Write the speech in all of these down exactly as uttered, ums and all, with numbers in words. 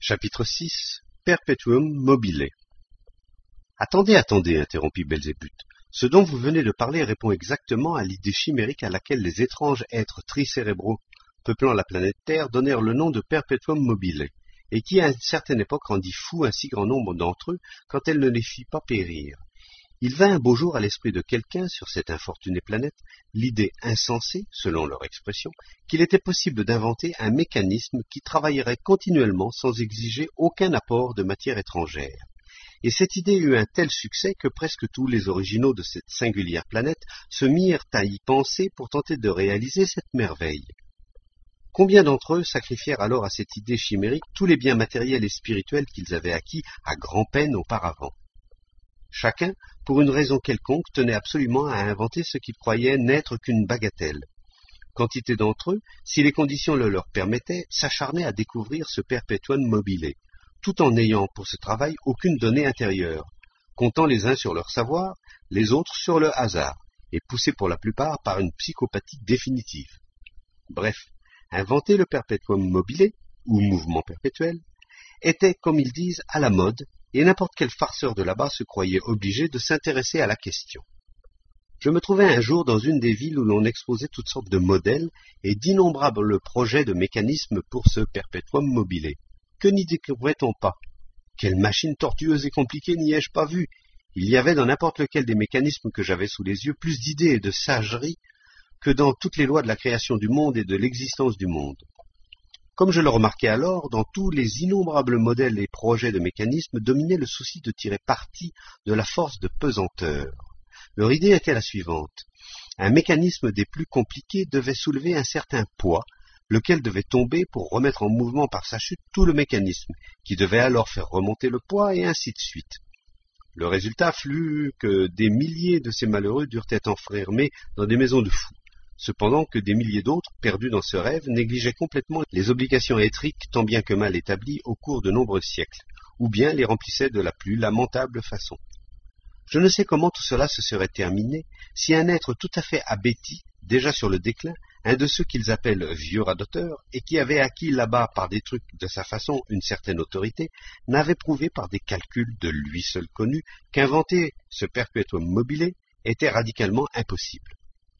Chapitre six. Perpetuum mobile. Attendez, attendez, interrompit Belzébuth. Ce dont vous venez de parler répond exactement à l'idée chimérique à laquelle les étranges êtres tricérébraux peuplant la planète Terre donnèrent le nom de Perpetuum mobile, et qui à une certaine époque rendit fou un si grand nombre d'entre eux quand elle ne les fit pas périr. Il vint un beau jour à l'esprit de quelqu'un sur cette infortunée planète l'idée insensée, selon leur expression, qu'il était possible d'inventer un mécanisme qui travaillerait continuellement sans exiger aucun apport de matière étrangère. Et cette idée eut un tel succès que presque tous les originaux de cette singulière planète se mirent à y penser pour tenter de réaliser cette merveille. Combien d'entre eux sacrifièrent alors à cette idée chimérique tous les biens matériels et spirituels qu'ils avaient acquis à grand-peine auparavant? Chacun, pour une raison quelconque, tenait absolument à inventer ce qu'il croyait n'être qu'une bagatelle. Quantité d'entre eux, si les conditions le leur permettaient, s'acharnaient à découvrir ce perpetuum mobile, tout en n'ayant pour ce travail aucune donnée intérieure, comptant les uns sur leur savoir, les autres sur le hasard, et poussés pour la plupart par une psychopathie définitive. Bref, inventer le perpetuum mobile, ou mouvement perpétuel, était, comme ils disent, à la mode, et n'importe quel farceur de là-bas se croyait obligé de s'intéresser à la question. Je me trouvais un jour dans une des villes où l'on exposait toutes sortes de modèles et d'innombrables projets de mécanismes pour ce perpetuum mobile. Que n'y découvrait-on pas? Quelle machine tortueuse et compliquée n'y ai-je pas vue? Il y avait dans n'importe lequel des mécanismes que j'avais sous les yeux plus d'idées et de sagerie que dans toutes les lois de la création du monde et de l'existence du monde. Comme je le remarquais alors, dans tous les innombrables modèles et projets de mécanismes dominait le souci de tirer parti de la force de pesanteur. Leur idée était la suivante. Un mécanisme des plus compliqués devait soulever un certain poids, lequel devait tomber pour remettre en mouvement par sa chute tout le mécanisme, qui devait alors faire remonter le poids, et ainsi de suite. Le résultat fut que des milliers de ces malheureux durent être enfermés dans des maisons de fous, cependant que des milliers d'autres, perdus dans ce rêve, négligeaient complètement les obligations étriques tant bien que mal établies au cours de nombreux siècles, ou bien les remplissaient de la plus lamentable façon. Je ne sais comment tout cela se serait terminé si un être tout à fait abéti, déjà sur le déclin, un de ceux qu'ils appellent vieux radoteurs, et qui avait acquis là-bas par des trucs de sa façon une certaine autorité, n'avait prouvé par des calculs de lui seul connus qu'inventer ce perpetuum mobile était radicalement impossible.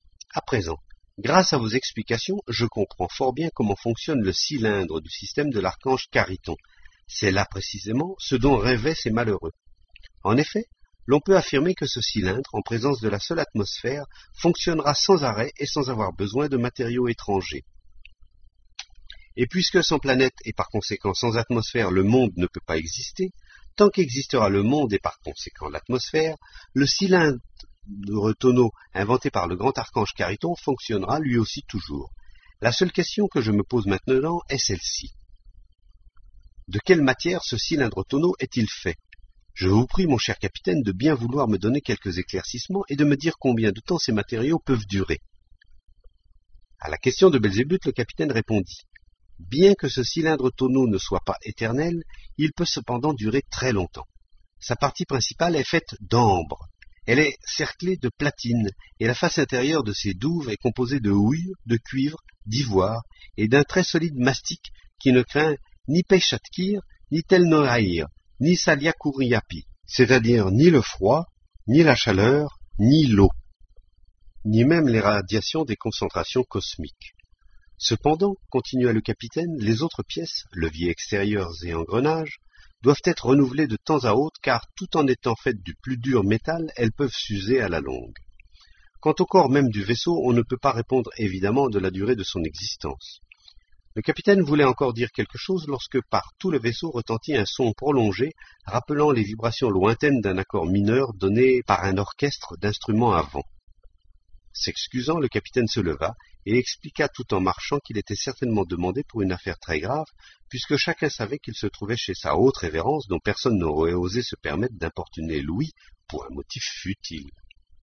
À présent, grâce à vos explications, je comprends fort bien comment fonctionne le cylindre du système de l'archange Chariton. C'est là précisément ce dont rêvaient ces malheureux. En effet, l'on peut affirmer que ce cylindre, en présence de la seule atmosphère, fonctionnera sans arrêt et sans avoir besoin de matériaux étrangers. Et puisque sans planète et par conséquent sans atmosphère le monde ne peut pas exister, tant qu'existera le monde et par conséquent l'atmosphère, le cylindre tonneau inventé par le grand archange Chariton fonctionnera lui aussi toujours. La seule question que je me pose maintenant est celle-ci. De quelle matière ce cylindre tonneau est-il fait? Je vous prie, mon cher capitaine, de bien vouloir me donner quelques éclaircissements et de me dire combien de temps ces matériaux peuvent durer. À la question de Belzébuth, le capitaine répondit. Bien que ce cylindre tonneau ne soit pas éternel, il peut cependant durer très longtemps. Sa partie principale est faite d'ambre. Elle est cerclée de platine, et la face intérieure de ses douves est composée de houille, de cuivre, d'ivoire, et d'un très solide mastic qui ne craint ni Pechatkir, ni Telnoraïr, ni Saliakuriapi, c'est-à-dire ni le froid, ni la chaleur, ni l'eau, ni même les radiations des concentrations cosmiques. Cependant, continua le capitaine, les autres pièces, leviers extérieurs et engrenages, doivent être renouvelées de temps à autre, car tout en étant faites du plus dur métal, elles peuvent s'user à la longue. Quant au corps même du vaisseau, on ne peut pas répondre évidemment de la durée de son existence. Le capitaine voulait encore dire quelque chose lorsque par tout le vaisseau retentit un son prolongé, rappelant les vibrations lointaines d'un accord mineur donné par un orchestre d'instruments à vent. S'excusant, le capitaine se leva et expliqua tout en marchant qu'il était certainement demandé pour une affaire très grave, puisque chacun savait qu'il se trouvait chez sa haute révérence dont personne n'aurait osé se permettre d'importuner Louis pour un motif futile.